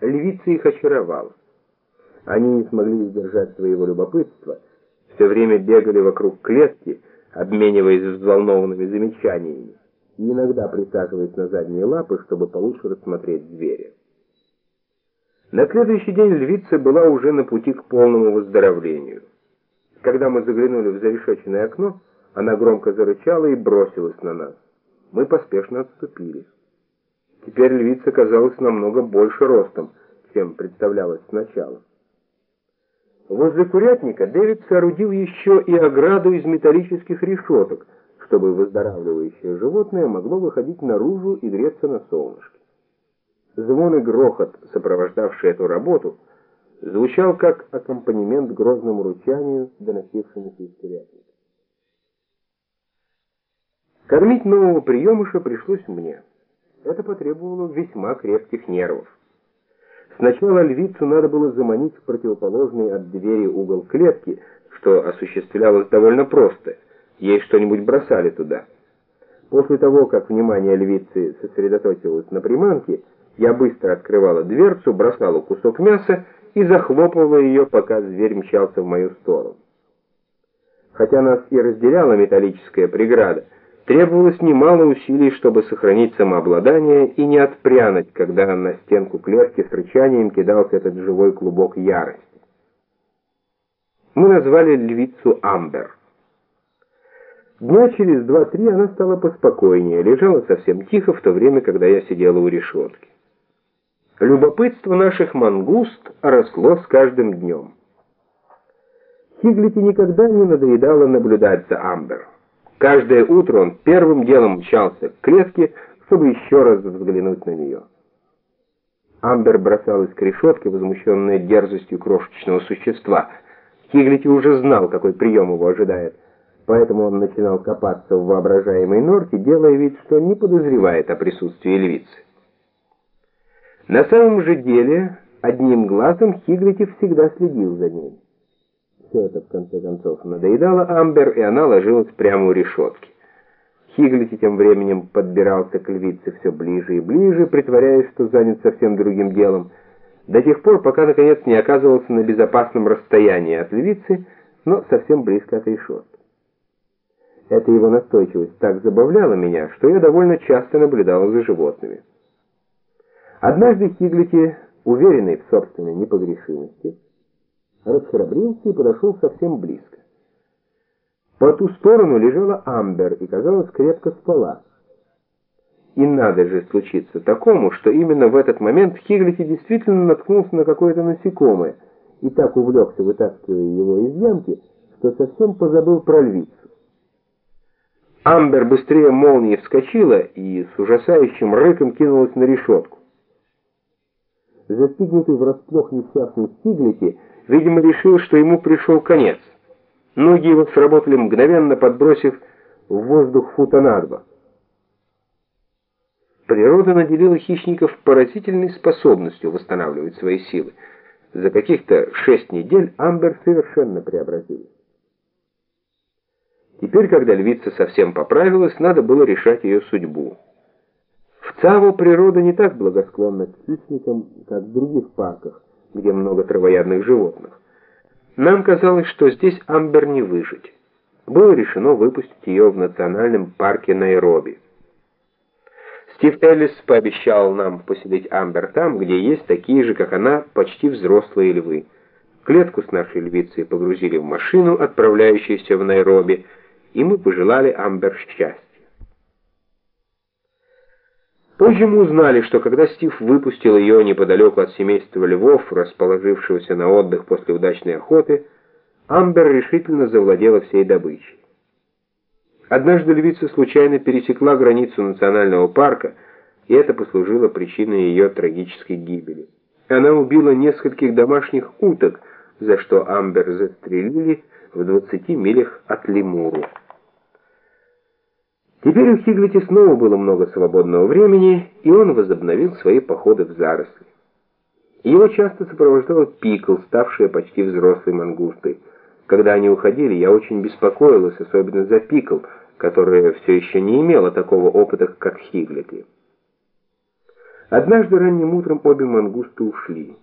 Львица их очаровала. Они не смогли сдержать своего любопытства, все время бегали вокруг клетки, обмениваясь взволнованными замечаниями, и иногда присаживаясь на задние лапы, чтобы получше рассмотреть зверя. На следующий день львица была уже на пути к полному выздоровлению. Когда мы заглянули в зарешеченное окно, она громко зарычала и бросилась на нас. Мы поспешно отступили. Теперь львица казалась намного больше ростом, чем представлялось сначала. Возле курятника Дэвид соорудил еще и ограду из металлических решеток, чтобы выздоравливающее животное могло выходить наружу и греться на солнышке. Звон и грохот, сопровождавший эту работу, звучал как аккомпанемент грозному рычанию, доносившемуся из курятника. Кормить нового приемыша пришлось мне. Это потребовало весьма крепких нервов. Сначала львицу надо было заманить в противоположный от двери угол клетки, что осуществлялось довольно просто. Ей что-нибудь бросали туда. После того, как внимание львицы сосредоточилось на приманке, я быстро открывала дверцу, бросала кусок мяса и захлопывала ее, пока зверь мчался в мою сторону. Хотя нас и разделяла металлическая преграда, требовалось немало усилий, чтобы сохранить самообладание и не отпрянуть, когда на стенку клетки с рычанием кидался этот живой клубок ярости. Мы назвали львицу Амбер. Дня через 2-3 она стала поспокойнее, лежала совсем тихо в то время, когда я сидела у решетки. Любопытство наших мангуст росло с каждым днем. Хиглити никогда не надоедало наблюдать за Амбер. Каждое утро он первым делом мчался к клетке, чтобы еще раз взглянуть на нее. Амбер бросалась к решетке, возмущенная дерзостью крошечного существа. Хиглити уже знал, какой прием его ожидает, поэтому он начинал копаться в воображаемой норке, делая вид, что не подозревает о присутствии львицы. На самом же деле, одним глазом Хиглити всегда следил за ней. Все это, в конце концов, надоедало Амбер, и она ложилась прямо у решетки. Хиглити тем временем подбирался к львице все ближе и ближе, притворяясь, что занят совсем другим делом, до тех пор, пока, наконец, не оказывался на безопасном расстоянии от львицы, но совсем близко от решетки. Эта его настойчивость так забавляла меня, что я довольно часто наблюдала за животными. Однажды Хиглити, уверенный в собственной непогрешимости, расхрабрился и подошел совсем близко. По ту сторону лежала Амбер и, казалось, крепко спала. И надо же случиться такому, что именно в этот момент Хиглити действительно наткнулся на какое-то насекомое и так увлекся, вытаскивая его из ямки, что совсем позабыл про львицу. Амбер быстрее молнии вскочила и с ужасающим рыком кинулась на решетку. Застигнутый врасплох несчастный Хиглити, видимо, решил, что ему пришел конец. Ноги его сработали мгновенно, подбросив в воздух фута на 2. Природа наделила хищников поразительной способностью восстанавливать свои силы. За каких-то 6 недель Амбер совершенно преобразилась. Теперь, когда львица совсем поправилась, надо было решать ее судьбу. В Цаво природа не так благосклонна к хищникам, как в других парках, где много травоядных животных. Нам казалось, что здесь Амбер не выжить. Было решено выпустить ее в национальном парке Найроби. Стив Эллис пообещал нам поселить Амбер там, где есть такие же, как она, почти взрослые львы. Клетку с нашей львицей погрузили в машину, отправляющуюся в Найроби, и мы пожелали Амбер счастья. Позже мы узнали, что когда Стив выпустил ее неподалеку от семейства львов, расположившегося на отдых после удачной охоты, Амбер решительно завладела всей добычей. Однажды львица случайно пересекла границу национального парка, и это послужило причиной ее трагической гибели. Она убила нескольких домашних уток, за что Амбер застрелили в 20 милях от Лемуру. Теперь у Хиглити снова было много свободного времени, и он возобновил свои походы в заросли. Его часто сопровождала Пикл, ставшая почти взрослой мангустой. Когда они уходили, я очень беспокоилась, особенно за Пикл, которая все еще не имела такого опыта, как Хиглити. Однажды ранним утром обе мангусты ушли.